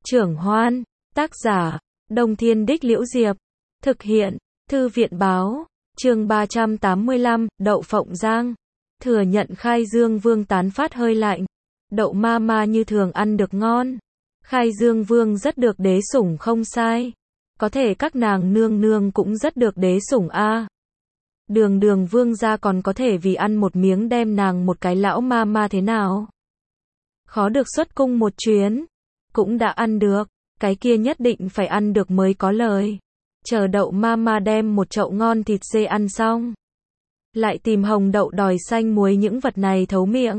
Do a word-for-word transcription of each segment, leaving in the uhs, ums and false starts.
Trưởng Hoan, tác giả, Đông Thiên Đích Liễu Diệp, thực hiện, Thư viện Báo, chương ba trăm tám mươi lăm, Đậu Phộng Giang, thừa nhận Khai Dương Vương tán phát hơi lạnh, đậu ma ma như thường ăn được ngon, Khai Dương Vương rất được đế sủng không sai, có thể các nàng nương nương cũng rất được đế sủng a. Đường đường vương gia còn có thể vì ăn một miếng đem nàng một cái lão ma ma thế nào? Khó được xuất cung một chuyến, cũng đã ăn được, cái kia nhất định phải ăn được mới có lời. Chờ đậu ma ma đem một chậu ngon thịt dê ăn xong, lại tìm hồng đậu đòi xanh muối những vật này thấu miệng.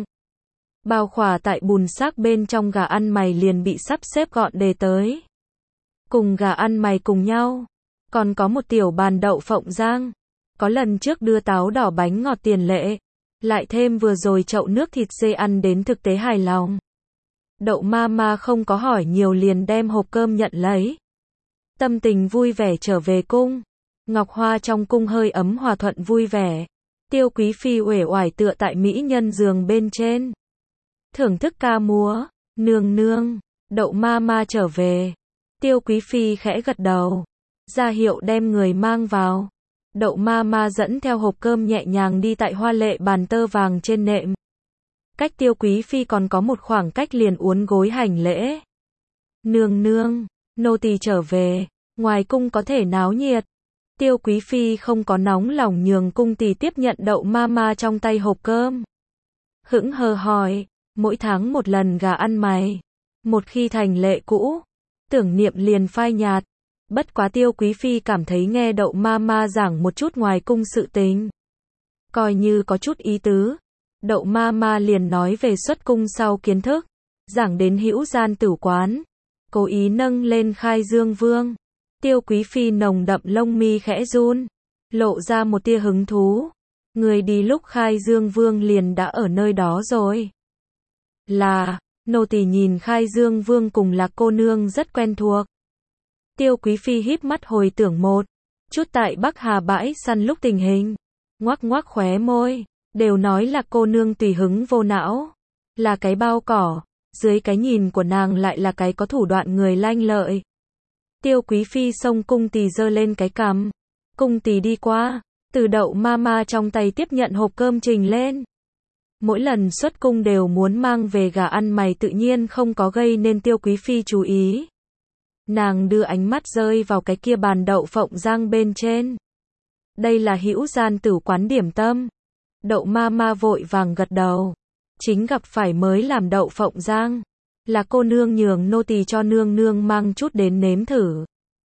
Bao khỏa tại bùn xác bên trong gà ăn mày liền bị sắp xếp gọn đề tới. Cùng gà ăn mày cùng nhau, còn có một tiểu bàn đậu phộng giang. Có lần trước đưa táo đỏ bánh ngọt tiền lệ, lại thêm vừa rồi chậu nước thịt dê ăn đến thực tế hài lòng. Đậu ma ma không có hỏi nhiều liền đem hộp cơm nhận lấy. Tâm tình vui vẻ trở về cung. Ngọc Hoa trong cung hơi ấm hòa thuận vui vẻ. Tiêu Quý Phi uể oải tựa tại mỹ nhân giường bên trên. Thưởng thức ca múa, nương nương, đậu ma ma trở về. Tiêu Quý Phi khẽ gật đầu, ra hiệu đem người mang vào. Đậu ma ma dẫn theo hộp cơm nhẹ nhàng đi tại hoa lệ bàn tơ vàng trên nệm. Cách Tiêu Quý Phi còn có một khoảng cách liền uốn gối hành lễ. Nương nương, nô tỳ trở về, ngoài cung có thể náo nhiệt. Tiêu Quý Phi không có nóng lòng nhường cung tỳ tiếp nhận đậu ma ma trong tay hộp cơm. Hững hờ hỏi, mỗi tháng một lần gà ăn mày. Một khi thành lệ cũ, tưởng niệm liền phai nhạt. Bất quá Tiêu Quý Phi cảm thấy nghe đậu ma ma giảng một chút ngoài cung sự tình, coi như có chút ý tứ. Đậu ma ma liền nói về xuất cung sau kiến thức, giảng đến hữu gian tử quán, cố ý nâng lên Khai Dương Vương. Tiêu Quý Phi nồng đậm lông mi khẽ run, lộ ra một tia hứng thú. Người đi lúc Khai Dương Vương liền đã ở nơi đó rồi. Là, nô tỳ nhìn Khai Dương Vương cùng Lạc cô nương rất quen thuộc. Tiêu Quý Phi híp mắt hồi tưởng một chút tại Bắc Hà bãi săn lúc tình hình, ngoắc ngoắc khóe môi, đều nói là cô nương tùy hứng vô não, là cái bao cỏ, dưới cái nhìn của nàng lại là cái có thủ đoạn người lanh lợi. Tiêu Quý Phi xông cung tỳ giơ lên cái cằm, cung tỳ đi qua, từ đậu ma ma trong tay tiếp nhận hộp cơm trình lên. Mỗi lần xuất cung đều muốn mang về gà ăn mày tự nhiên không có gây nên Tiêu Quý Phi chú ý. Nàng đưa ánh mắt rơi vào cái kia bàn đậu phộng giang bên trên. Đây là hữu gian tử quán điểm tâm. Đậu ma ma vội vàng gật đầu. Chính gặp phải mới làm đậu phộng giang. Là cô nương nhường nô tỳ cho nương nương mang chút đến nếm thử.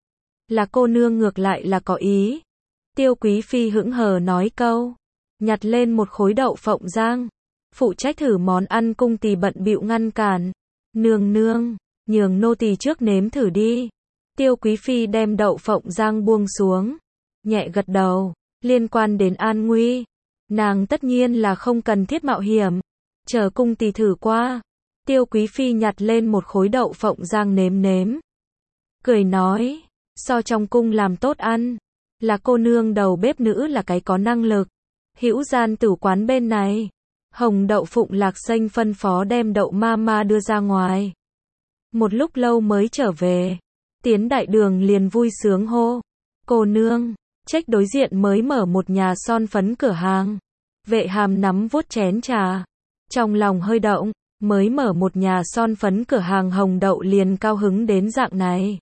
Là cô nương ngược lại là có ý. Tiêu Quý Phi hững hờ nói câu. Nhặt lên một khối đậu phộng giang. Phụ trách thử món ăn cung tỳ bận bịu ngăn cản. Nương nương, nhường nô tỳ trước nếm thử đi. Tiêu Quý Phi đem đậu phộng giang buông xuống, nhẹ gật đầu. Liên quan đến an nguy, nàng tất nhiên là không cần thiết mạo hiểm. Chờ cung tỳ thử qua. Tiêu Quý Phi nhặt lên một khối đậu phộng giang nếm nếm, cười nói, so trong cung làm tốt ăn. Là cô nương đầu bếp nữ là cái có năng lực. Hữu gian tử quán bên này, hồng đậu phụng Lạc Xanh phân phó đem đậu ma ma đưa ra ngoài. Một lúc lâu mới trở về, tiến đại đường liền vui sướng hô, cô nương, trách đối diện mới mở một nhà son phấn cửa hàng. Vệ Hàm nắm vuốt chén trà, trong lòng hơi động, mới mở một nhà son phấn cửa hàng hồng đậu liền cao hứng đến dạng này.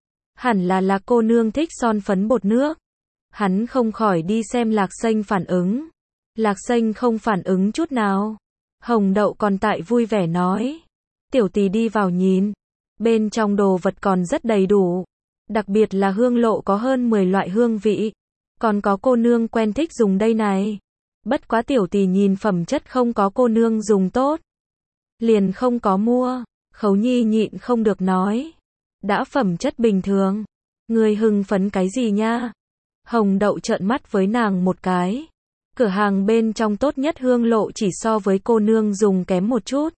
Hẳn là Lạc cô nương thích son phấn bột nước. Hắn không khỏi đi xem Lạc Xanh phản ứng. Lạc Xanh không phản ứng chút nào. Hồng đậu còn tại vui vẻ nói, tiểu tỳ đi vào nhìn. Bên trong đồ vật còn rất đầy đủ. Đặc biệt là hương lộ có hơn mười loại hương vị. Còn có cô nương quen thích dùng đây này. Bất quá tiểu tỳ nhìn phẩm chất không có cô nương dùng tốt, liền không có mua. Khấu Nhi nhịn không được nói, đã phẩm chất bình thường, người hưng phấn cái gì nha. Hồng đậu trợn mắt với nàng một cái. Cửa hàng bên trong tốt nhất hương lộ chỉ so với cô nương dùng kém một chút.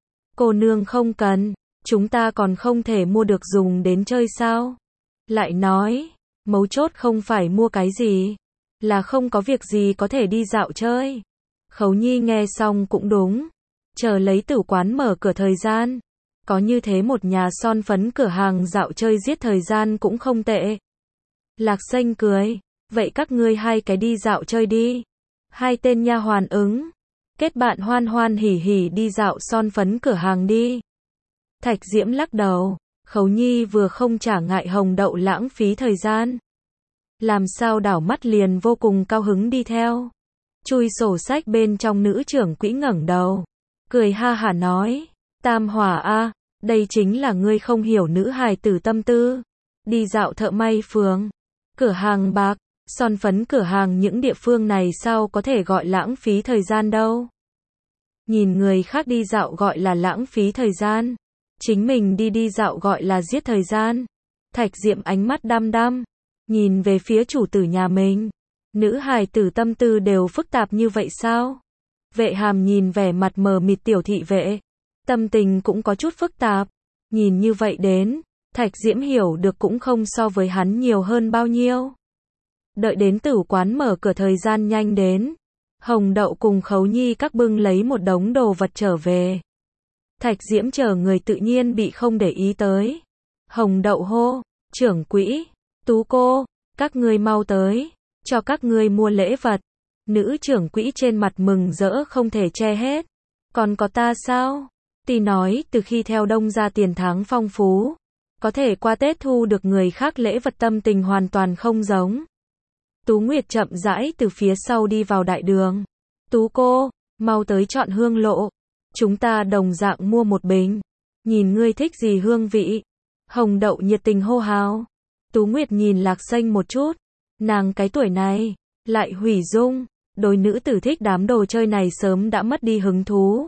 Cô nương không cần, chúng ta còn không thể mua được dùng đến chơi sao? Lại nói, mấu chốt không phải mua cái gì, là không có việc gì có thể đi dạo chơi. Khấu Nhi nghe xong cũng đúng, chờ lấy tử quán mở cửa thời gian, Có như thế một nhà son phấn cửa hàng dạo chơi giết thời gian cũng không tệ. Lạc Xanh cười, vậy các ngươi hai cái đi dạo chơi đi. Hai tên nha hoàn ứng, kết bạn hoan hoan hỉ hỉ đi dạo son phấn cửa hàng đi. Thạch Diễm lắc đầu, Khấu Nhi vừa không trả ngại Hồng Đậu lãng phí thời gian. Làm sao đảo mắt liền vô cùng cao hứng đi theo. Chui sổ sách bên trong nữ trưởng quỹ ngẩng đầu, cười ha hả nói, Tam Hỏa a, đây chính là ngươi không hiểu nữ hài tử tâm tư. Đi dạo thợ may phường, cửa hàng bạc, son phấn cửa hàng những địa phương này sao có thể gọi lãng phí thời gian đâu. Nhìn người khác đi dạo gọi là lãng phí thời gian. Chính mình đi đi dạo gọi là giết thời gian. Thạch Diệm ánh mắt đăm đăm, nhìn về phía chủ tử nhà mình. Nữ hài tử tâm tư đều phức tạp như vậy sao? Vệ Hàm nhìn vẻ mặt mờ mịt tiểu thị vệ. Tâm tình cũng có chút phức tạp. Nhìn như vậy đến, Thạch Diễm hiểu được cũng không so với hắn nhiều hơn bao nhiêu. Đợi đến tử quán mở cửa thời gian nhanh đến. Hồng Đậu cùng Khấu Nhi các bưng lấy một đống đồ vật trở về. Thạch Diễm chờ người tự nhiên bị không để ý tới. Hồng Đậu hô, trưởng quỹ, Tú cô, các ngươi mau tới, cho các ngươi mua lễ vật. Nữ trưởng quỹ trên mặt mừng rỡ không thể che hết. Còn có ta sao? Tỷ nói từ khi theo Đông ra tiền tháng phong phú, có thể qua Tết thu được người khác lễ vật tâm tình hoàn toàn không giống. Tú Nguyệt chậm rãi từ phía sau đi vào đại đường. Tú cô, mau tới chọn hương lộ. Chúng ta đồng dạng mua một bình. Nhìn ngươi thích gì hương vị? Hồng Đậu nhiệt tình hô hào. Tú Nguyệt nhìn Lạc Xanh một chút. Nàng cái tuổi này, lại hủy dung. Đối nữ tử thích đám đồ chơi này sớm đã mất đi hứng thú.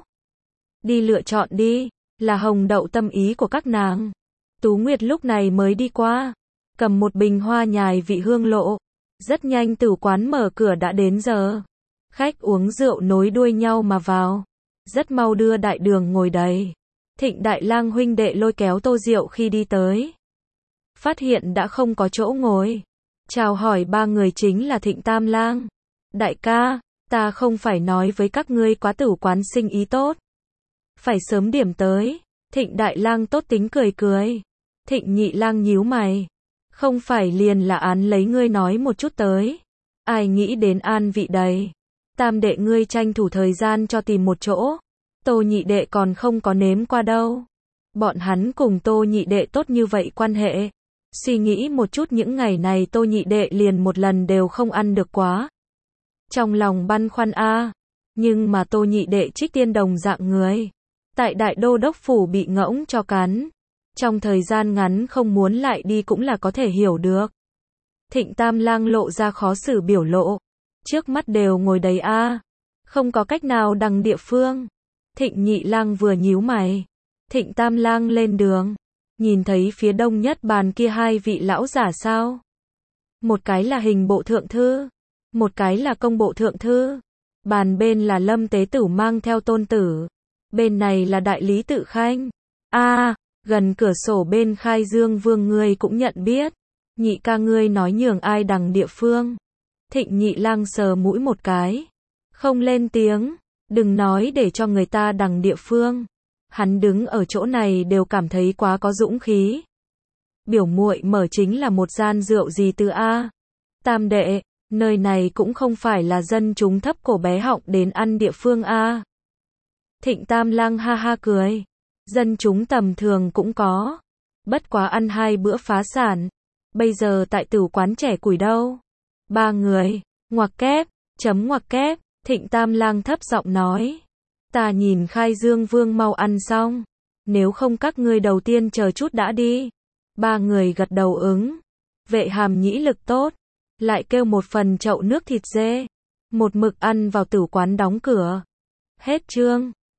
Đi lựa chọn đi, là Hồng Đậu tâm ý của các nàng. Tú Nguyệt lúc này mới đi qua, cầm một bình hoa nhài vị hương lộ. Rất nhanh tử quán mở cửa đã đến giờ. Khách uống rượu nối đuôi nhau mà vào. Rất mau đưa đại đường ngồi đầy. Thịnh Đại Lang huynh đệ lôi kéo tô rượu khi đi tới. Phát hiện đã không có chỗ ngồi. Chào hỏi ba người chính là Thịnh Tam Lang. Đại ca, ta không phải nói với các ngươi quá tử quán sinh ý tốt. Phải sớm điểm tới. Thịnh Đại Lang tốt tính cười cười. Thịnh Nhị Lang nhíu mày. Không phải liền là án lấy ngươi nói một chút tới. Ai nghĩ đến an vị đầy. Tam đệ ngươi tranh thủ thời gian cho tìm một chỗ. Tô nhị đệ còn không có nếm qua đâu. Bọn hắn cùng tô nhị đệ tốt như vậy quan hệ. Suy nghĩ một chút những ngày này tô nhị đệ liền một lần đều không ăn được quá. Trong lòng băn khoăn a, nhưng mà tô nhị đệ trích tiên đồng dạng người. Tại đại đô đốc phủ bị ngỗng cho cắn. Trong thời gian ngắn không muốn lại đi cũng là có thể hiểu được. Thịnh Tam Lang lộ ra khó xử biểu lộ. Trước mắt đều ngồi đầy a, không có cách nào đằng địa phương. Thịnh Nhị Lang vừa nhíu mày. Thịnh Tam Lang lên đường. Nhìn thấy phía đông nhất bàn kia hai vị lão giả sao? Một cái là hình bộ thượng thư. Một cái là công bộ thượng thư. Bàn bên là Lâm Tế Tử mang theo tôn tử. Bên này là đại lý Tự Khanh. A, gần cửa sổ bên Khai Dương Vương ngươi cũng nhận biết. Nhị ca ngươi nói nhường ai đằng địa phương. Thịnh Nhị Lang sờ mũi một cái. Không lên tiếng. Đừng nói để cho người ta đằng địa phương. Hắn đứng ở chỗ này đều cảm thấy quá có dũng khí. Biểu muội mở chính là một gian rượu gì từ A. Tam đệ, nơi này cũng không phải là dân chúng thấp cổ bé họng đến ăn địa phương A. Thịnh Tam Lang ha ha cười. Dân chúng tầm thường cũng có. Bất quá ăn hai bữa phá sản. Bây giờ tại tử quán trẻ củi đâu. Ba người, ngoặc kép, chấm ngoặc kép, Thịnh Tam Lang thấp giọng nói. Ta nhìn Khai Dương Vương mau ăn xong. Nếu không các ngươi đầu tiên chờ chút đã đi. Ba người gật đầu ứng. Vệ Hàm nhĩ lực tốt. Lại kêu một phần chậu nước thịt dê. Một mực ăn vào tử quán đóng cửa. Hết chương.